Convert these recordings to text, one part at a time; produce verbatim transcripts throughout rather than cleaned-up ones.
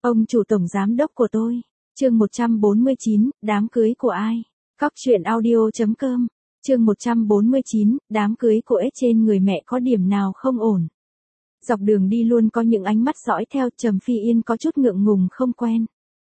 Ông chủ tổng giám đốc của tôi. Chương một trăm bốn mươi chín, đám cưới của ai? Cóc truyện audio.com. Chương một trăm bốn mươi chín, đám cưới của ếch trên người mẹ có điểm nào không ổn. Dọc đường đi luôn có những ánh mắt dõi theo, Trầm Phi Yên có chút ngượng ngùng không quen.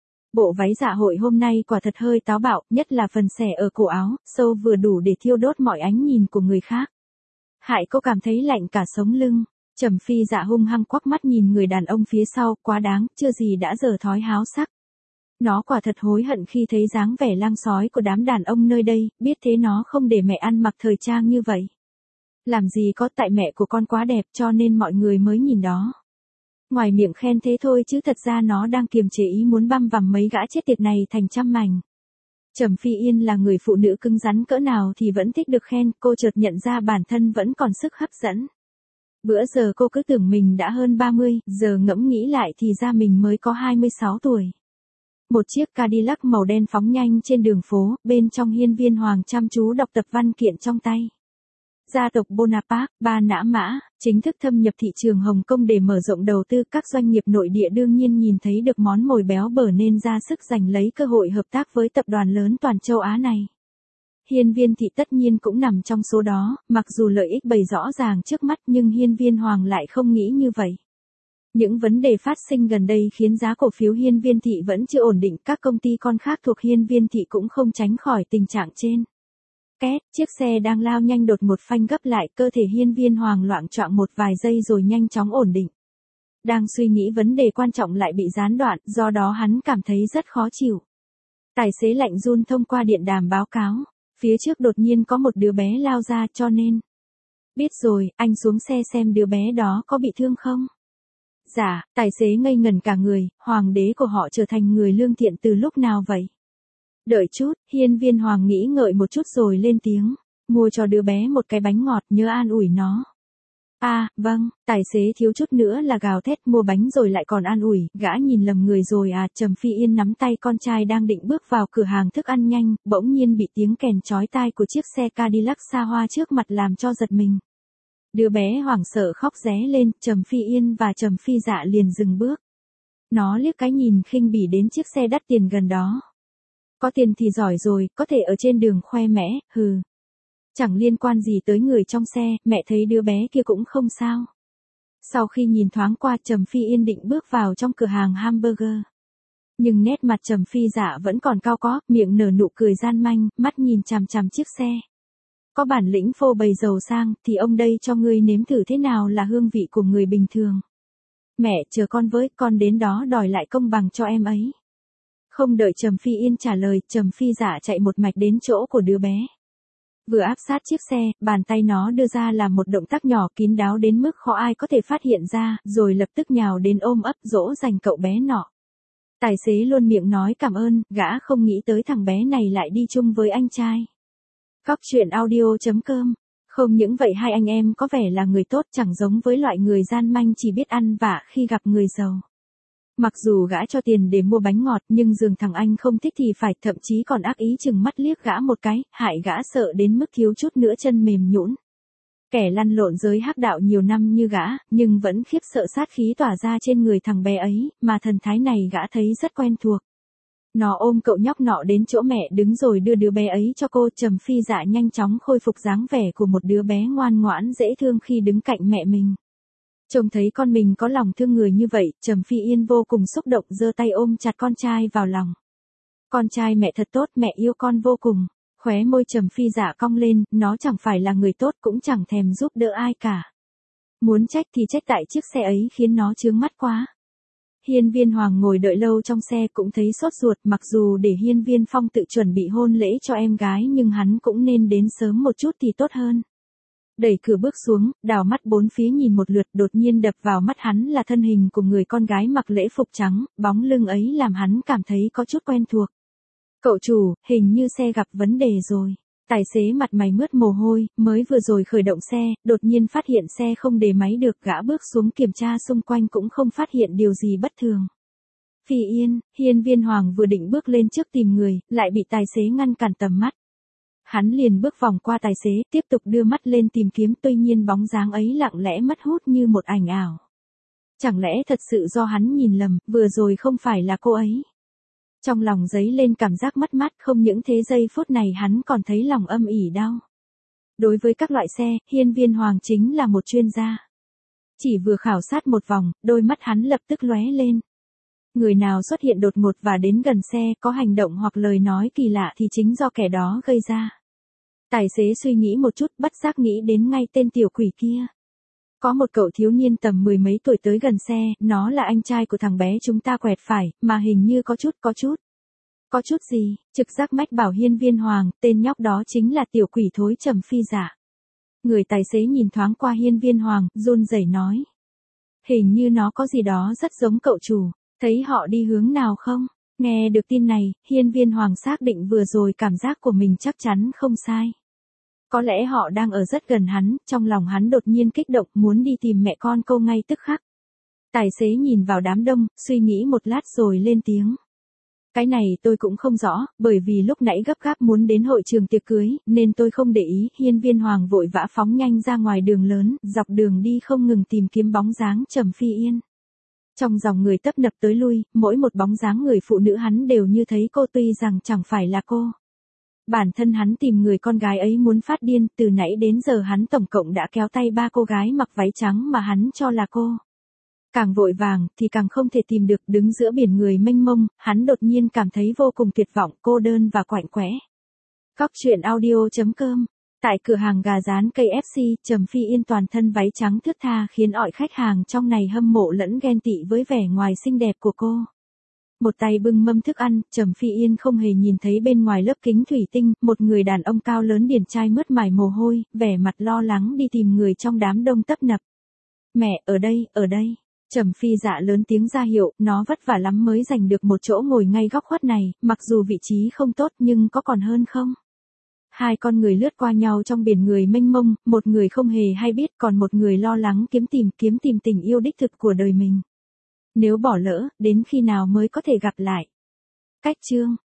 Bộ váy dạ hội hôm nay quả thật hơi táo bạo, nhất là phần xẻ ở cổ áo, sâu vừa đủ để thiêu đốt mọi ánh nhìn của người khác. Hại cô cảm thấy lạnh cả sống lưng. Trầm Phi Dạ hung hăng quắc mắt nhìn người đàn ông phía sau, quá đáng, chưa gì đã dở thói háo sắc. Nó quả thật hối hận khi thấy dáng vẻ lang sói của đám đàn ông nơi đây, biết thế nó không để mẹ ăn mặc thời trang như vậy. Làm gì có, tại mẹ của con quá đẹp cho nên mọi người mới nhìn đó. Ngoài miệng khen thế thôi chứ thật ra nó đang kiềm chế ý muốn băm vằm mấy gã chết tiệt này thành trăm mảnh. Trầm Phi Yên là người phụ nữ cứng rắn cỡ nào thì vẫn thích được khen, cô chợt nhận ra bản thân vẫn còn sức hấp dẫn. Bữa giờ cô cứ tưởng mình đã hơn ba mươi, giờ ngẫm nghĩ lại thì ra mình mới có hai mươi sáu tuổi. Một chiếc Cadillac màu đen phóng nhanh trên đường phố, bên trong hiên viên hoàng chăm chú đọc tập văn kiện trong tay. Gia tộc Bonaparte, ba nã mã, chính thức thâm nhập thị trường Hồng Kông để mở rộng đầu tư, các doanh nghiệp nội địa đương nhiên nhìn thấy được món mồi béo bở nên ra sức giành lấy cơ hội hợp tác với tập đoàn lớn toàn châu Á này. Hiên viên thị tất nhiên cũng nằm trong số đó, mặc dù lợi ích bày rõ ràng trước mắt nhưng hiên viên hoàng lại không nghĩ như vậy. Những vấn đề phát sinh gần đây khiến giá cổ phiếu hiên viên thị vẫn chưa ổn định, các công ty con khác thuộc hiên viên thị cũng không tránh khỏi tình trạng trên. Két, chiếc xe đang lao nhanh đột ngột phanh gấp lại, cơ thể hiên viên hoàng loạng choạng một vài giây rồi nhanh chóng ổn định. Đang suy nghĩ vấn đề quan trọng lại bị gián đoạn, do đó hắn cảm thấy rất khó chịu. Tài xế lạnh run thông qua điện đàm báo cáo. Phía trước đột nhiên có một đứa bé lao ra cho nên. Biết rồi, anh xuống xe xem đứa bé đó có bị thương không? Dạ, tài xế ngây ngẩn cả người, hoàng đế của họ trở thành người lương thiện từ lúc nào vậy? Đợi chút, hiên viên hoàng nghĩ ngợi một chút rồi lên tiếng. Mua cho đứa bé một cái bánh ngọt, nhớ an ủi nó. À, vâng, tài xế thiếu chút nữa là gào thét, mua bánh rồi lại còn an ủi, gã nhìn lầm người rồi à. Trầm Phi Yên nắm tay con trai đang định bước vào cửa hàng thức ăn nhanh, bỗng nhiên bị tiếng kèn chói tai của chiếc xe Cadillac xa hoa trước mặt làm cho giật mình. Đứa bé hoảng sợ khóc ré lên, Trầm Phi Yên và Trầm Phi Dạ liền dừng bước. Nó liếc cái nhìn khinh bỉ đến chiếc xe đắt tiền gần đó. Có tiền thì giỏi rồi, có thể ở trên đường khoe mẽ, hừ. Chẳng liên quan gì tới người trong xe, mẹ thấy đứa bé kia cũng không sao. Sau khi nhìn thoáng qua, Trầm Phi Yên định bước vào trong cửa hàng hamburger. Nhưng nét mặt Trầm Phi Dạ vẫn còn cau có, miệng nở nụ cười gian manh, mắt nhìn chằm chằm chiếc xe. Có bản lĩnh phô bày giàu sang, thì ông đây cho ngươi nếm thử thế nào là hương vị của người bình thường. Mẹ, chờ con với, con đến đó đòi lại công bằng cho em ấy. Không đợi Trầm Phi Yên trả lời, Trầm Phi Dạ chạy một mạch đến chỗ của đứa bé. Vừa áp sát chiếc xe, bàn tay nó đưa ra là một động tác nhỏ kín đáo đến mức khó ai có thể phát hiện ra, rồi lập tức nhào đến ôm ấp dỗ dành cậu bé nọ. Tài xế luôn miệng nói cảm ơn, gã không nghĩ tới thằng bé này lại đi chung với anh trai. Cóc truyện audio.com. Không những vậy hai anh em có vẻ là người tốt, chẳng giống với loại người gian manh chỉ biết ăn vạ khi gặp người giàu. Mặc dù gã cho tiền để mua bánh ngọt nhưng dường thằng anh không thích thì phải, thậm chí còn ác ý chừng mắt liếc gã một cái, hại gã sợ đến mức thiếu chút nữa chân mềm nhũn. Kẻ lăn lộn giới hắc đạo nhiều năm như gã, nhưng vẫn khiếp sợ sát khí tỏa ra trên người thằng bé ấy, mà thần thái này gã thấy rất quen thuộc. Nó ôm cậu nhóc nọ đến chỗ mẹ đứng rồi đưa đứa bé ấy cho cô. Trầm Phi Dạ nhanh chóng khôi phục dáng vẻ của một đứa bé ngoan ngoãn dễ thương khi đứng cạnh mẹ mình. Trông thấy con mình có lòng thương người như vậy, Trầm Phi Yên vô cùng xúc động, giơ tay ôm chặt con trai vào lòng. Con trai mẹ thật tốt, mẹ yêu con vô cùng. Khóe môi Trầm Phi Dạ cong lên, nó chẳng phải là người tốt cũng chẳng thèm giúp đỡ ai cả. Muốn trách thì trách tại chiếc xe ấy khiến nó chướng mắt quá. Hiên viên hoàng ngồi đợi lâu trong xe cũng thấy sốt ruột, mặc dù để hiên viên phong tự chuẩn bị hôn lễ cho em gái nhưng hắn cũng nên đến sớm một chút thì tốt hơn. Đẩy cửa bước xuống, đảo mắt bốn phía nhìn một lượt, đột nhiên đập vào mắt hắn là thân hình của người con gái mặc lễ phục trắng, bóng lưng ấy làm hắn cảm thấy có chút quen thuộc. Cậu chủ, hình như xe gặp vấn đề rồi. Tài xế mặt mày mướt mồ hôi, mới vừa rồi khởi động xe, đột nhiên phát hiện xe không đề máy được, gã bước xuống kiểm tra xung quanh cũng không phát hiện điều gì bất thường. Phi Yên, hiên viên hoàng vừa định bước lên trước tìm người, lại bị tài xế ngăn cản tầm mắt. Hắn liền bước vòng qua tài xế, tiếp tục đưa mắt lên tìm kiếm, tuy nhiên bóng dáng ấy lặng lẽ mất hút như một ảnh ảo. Chẳng lẽ thật sự do hắn nhìn lầm, vừa rồi không phải là cô ấy. Trong lòng dấy lên cảm giác mất mát, không những thế giây phút này hắn còn thấy lòng âm ỉ đau. Đối với các loại xe, Hiên Viên Hoàng chính là một chuyên gia. Chỉ vừa khảo sát một vòng, đôi mắt hắn lập tức lóe lên. Người nào xuất hiện đột ngột và đến gần xe, có hành động hoặc lời nói kỳ lạ thì chính do kẻ đó gây ra. Tài xế suy nghĩ một chút, bất giác nghĩ đến ngay tên tiểu quỷ kia. Có một cậu thiếu niên tầm mười mấy tuổi tới gần xe, nó là anh trai của thằng bé chúng ta quẹt phải, mà hình như có chút, có chút. Có chút gì? Trực giác mách bảo Hiên Viên Hoàng, tên nhóc đó chính là tiểu quỷ thối Trầm Phi Dạ. Người tài xế nhìn thoáng qua Hiên Viên Hoàng, run rẩy nói. Hình như nó có gì đó rất giống cậu chủ, thấy họ đi hướng nào không? Nghe được tin này, Hiên Viên Hoàng xác định vừa rồi cảm giác của mình chắc chắn không sai. Có lẽ họ đang ở rất gần hắn, trong lòng hắn đột nhiên kích động muốn đi tìm mẹ con cô ngay tức khắc. Tài xế nhìn vào đám đông, suy nghĩ một lát rồi lên tiếng. Cái này tôi cũng không rõ, bởi vì lúc nãy gấp gáp muốn đến hội trường tiệc cưới, nên tôi không để ý. Hiên Viên Hoàng vội vã phóng nhanh ra ngoài đường lớn, dọc đường đi không ngừng tìm kiếm bóng dáng Trầm Phi Yên. Trong dòng người tấp nập tới lui, mỗi một bóng dáng người phụ nữ hắn đều như thấy cô tuy rằng chẳng phải là cô. Bản thân hắn tìm người con gái ấy muốn phát điên, từ nãy đến giờ hắn tổng cộng đã kéo tay ba cô gái mặc váy trắng mà hắn cho là cô. Càng vội vàng thì càng không thể tìm được, đứng giữa biển người mênh mông, hắn đột nhiên cảm thấy vô cùng tuyệt vọng, cô đơn và quạnh quẽ. Góc truyện audio chấm com. Tại cửa hàng gà rán ca ép xê, Trầm Phi Yên toàn thân váy trắng thướt tha khiến mọi khách hàng trong này hâm mộ lẫn ghen tị với vẻ ngoài xinh đẹp của cô. Một tay bưng mâm thức ăn, Trầm Phi Yên không hề nhìn thấy bên ngoài lớp kính thủy tinh, một người đàn ông cao lớn điển trai mướt mải mồ hôi, vẻ mặt lo lắng đi tìm người trong đám đông tấp nập. Mẹ, ở đây, ở đây. Trầm Phi Dạ lớn tiếng ra hiệu, nó vất vả lắm mới giành được một chỗ ngồi ngay góc khuất này, mặc dù vị trí không tốt nhưng có còn hơn không? Hai con người lướt qua nhau trong biển người mênh mông, một người không hề hay biết, còn một người lo lắng kiếm tìm, kiếm tìm tình yêu đích thực của đời mình. Nếu bỏ lỡ, đến khi nào mới có thể gặp lại? Cách chương